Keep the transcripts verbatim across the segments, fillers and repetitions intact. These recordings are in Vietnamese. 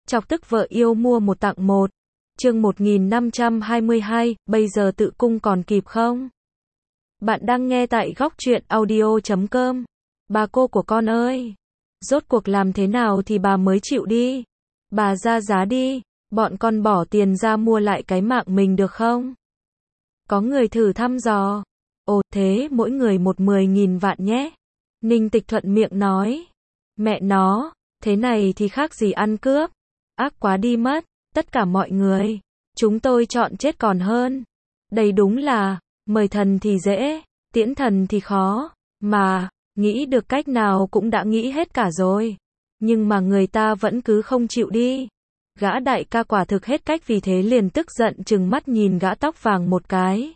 Chọc tức vợ yêu mua một tặng một. Chương một nghìn năm trăm hai mươi hai, bây giờ tự cung còn kịp không? Bạn đang nghe tại góc truyện audio chấm com. Bà cô của con ơi! Rốt cuộc làm thế nào thì bà mới chịu đi? Bà ra giá đi, bọn con bỏ tiền ra mua lại cái mạng mình được không? Có người thử thăm dò. Ồ thế mỗi người một mười nghìn vạn nhé. Ninh Tịch thuận miệng nói. Mẹ nó, thế này thì khác gì ăn cướp. Ác quá đi mất, tất cả mọi người. Chúng tôi chọn chết còn hơn. Đây đúng là, mời thần thì dễ, tiễn thần thì khó. Mà, nghĩ được cách nào cũng đã nghĩ hết cả rồi. Nhưng mà người ta vẫn cứ không chịu đi. Gã đại ca quả thực hết cách vì thế liền tức giận trừng mắt nhìn gã tóc vàng một cái.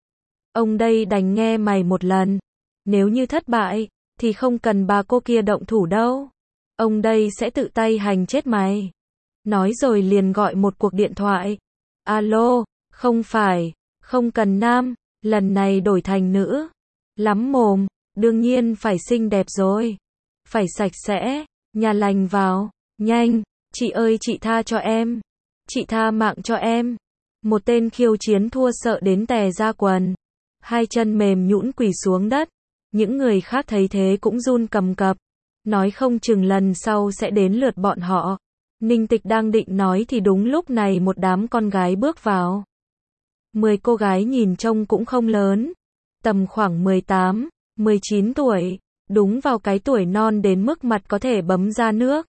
Ông đây đành nghe mày một lần. Nếu như thất bại, thì không cần bà cô kia động thủ đâu. Ông đây sẽ tự tay hành chết mày. Nói rồi liền gọi một cuộc điện thoại. Alo, không phải, không cần nam, lần này đổi thành nữ. Lắm mồm, đương nhiên phải xinh đẹp rồi. Phải sạch sẽ, nhà lành vào, nhanh, chị ơi chị tha cho em. Chị tha mạng cho em. Một tên khiêu chiến thua sợ đến tè ra quần. Hai chân mềm nhũn quỳ xuống đất. Những người khác thấy thế cũng run cầm cập. Nói không chừng lần sau sẽ đến lượt bọn họ. Ninh Tịch đang định nói thì đúng lúc này một đám con gái bước vào. Mười cô gái nhìn trông cũng không lớn. Tầm khoảng mười tám, mười chín tuổi. Đúng vào cái tuổi non đến mức mặt có thể bấm ra nước.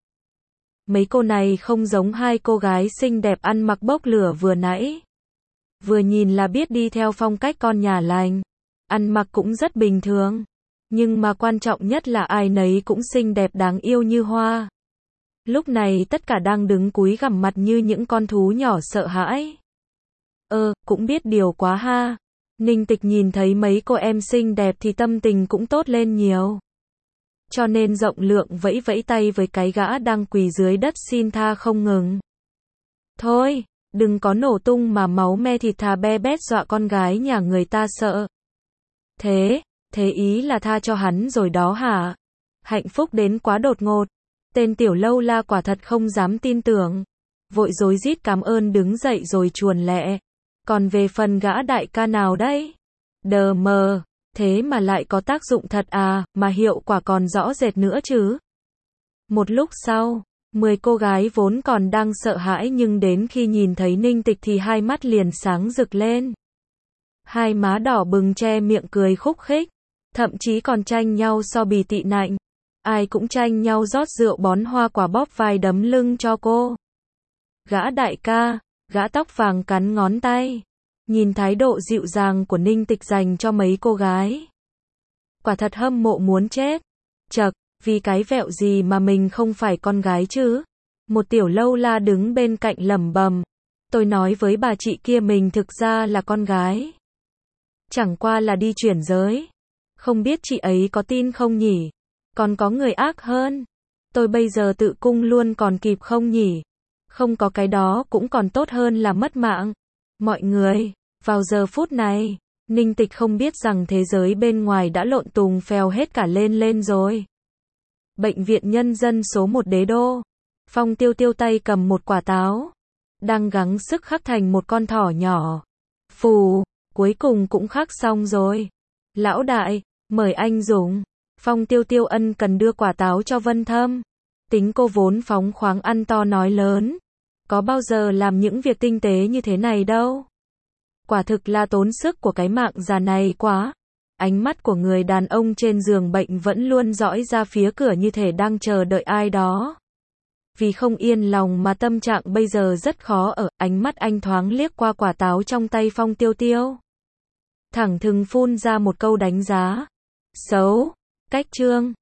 Mấy cô này không giống hai cô gái xinh đẹp ăn mặc bốc lửa vừa nãy. Vừa nhìn là biết đi theo phong cách con nhà lành. Ăn mặc cũng rất bình thường. Nhưng mà quan trọng nhất là ai nấy cũng xinh đẹp đáng yêu như hoa. Lúc này tất cả đang đứng cúi gằm mặt như những con thú nhỏ sợ hãi. Ơ, cũng biết điều quá ha. Ninh Tịch nhìn thấy mấy cô em xinh đẹp thì tâm tình cũng tốt lên nhiều. Cho nên rộng lượng vẫy vẫy tay với cái gã đang quỳ dưới đất xin tha không ngừng. Thôi, đừng có nổ tung mà máu me thịt thà be bét dọa con gái nhà người ta sợ. Thế, thế ý là tha cho hắn rồi đó hả? Hạnh phúc đến quá đột ngột. Tên tiểu lâu la quả thật không dám tin tưởng. Vội rối rít cảm ơn đứng dậy rồi chuồn lẹ. Còn về phần gã đại ca nào đấy? Đờ mờ, thế mà lại có tác dụng thật à, mà hiệu quả còn rõ rệt nữa chứ. Một lúc sau, mười cô gái vốn còn đang sợ hãi nhưng đến khi nhìn thấy Ninh Tịch thì hai mắt liền sáng rực lên. Hai má đỏ bừng che miệng cười khúc khích, thậm chí còn tranh nhau so bì tị nạnh. Ai cũng tranh nhau rót rượu bón hoa quả bóp vai đấm lưng cho cô. Gã đại ca, gã tóc vàng cắn ngón tay. Nhìn thái độ dịu dàng của Ninh Tịch dành cho mấy cô gái. Quả thật hâm mộ muốn chết. Chậc, vì cái vẹo gì mà mình không phải con gái chứ? Một tiểu lâu la đứng bên cạnh lẩm bẩm. Tôi nói với bà chị kia mình thực ra là con gái. Chẳng qua là đi chuyển giới. Không biết chị ấy có tin không nhỉ? Còn có người ác hơn. Tôi bây giờ tự cung luôn còn kịp không nhỉ? Không có cái đó cũng còn tốt hơn là mất mạng. Mọi người, vào giờ phút này, Ninh Tịch không biết rằng thế giới bên ngoài đã lộn tùng phèo hết cả lên lên rồi. Bệnh viện nhân dân số một Đế Đô. Phong Tiêu Tiêu tay cầm một quả táo. Đang gắng sức khắc thành một con thỏ nhỏ. Phù, cuối cùng cũng khắc xong rồi. Lão đại, mời anh dùng. Phong Tiêu Tiêu ân cần đưa quả táo cho Vân Thâm. Tính cô vốn phóng khoáng ăn to nói lớn. Có bao giờ làm những việc tinh tế như thế này đâu. Quả thực là tốn sức của cái mạng già này quá. Ánh mắt của người đàn ông trên giường bệnh vẫn luôn dõi ra phía cửa như thể đang chờ đợi ai đó. Vì không yên lòng mà tâm trạng bây giờ rất khó ở, ánh mắt anh thoáng liếc qua quả táo trong tay Phong Tiêu Tiêu. Thẳng thừng phun ra một câu đánh giá. Xấu, cách trương,